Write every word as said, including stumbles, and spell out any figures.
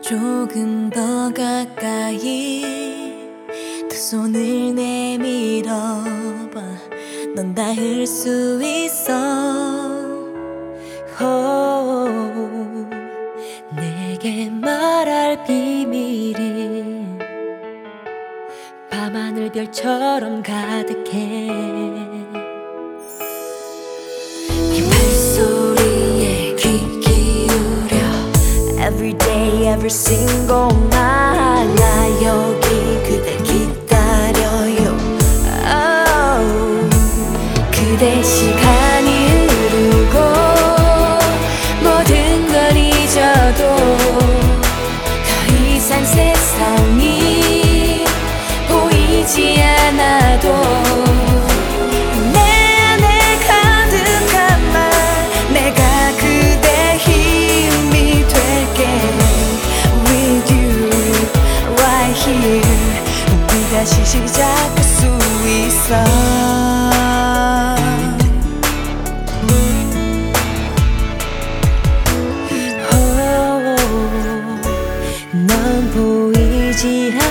조금 더 가까이 두 손을 내밀어봐. 넌 닿을 수 있어. oh, 내게 말할 비밀이 밤하늘 별처럼 가득해. 이 발소리에 귀 기울여 Every day, every single night 나 여기 그댈 기다려요. oh, 그대 시간이 흐르고 모든 걸 잊어도 더 이상 세상이 보이지 않아도 다시 시작할 수 있어. oh, 넌 보이지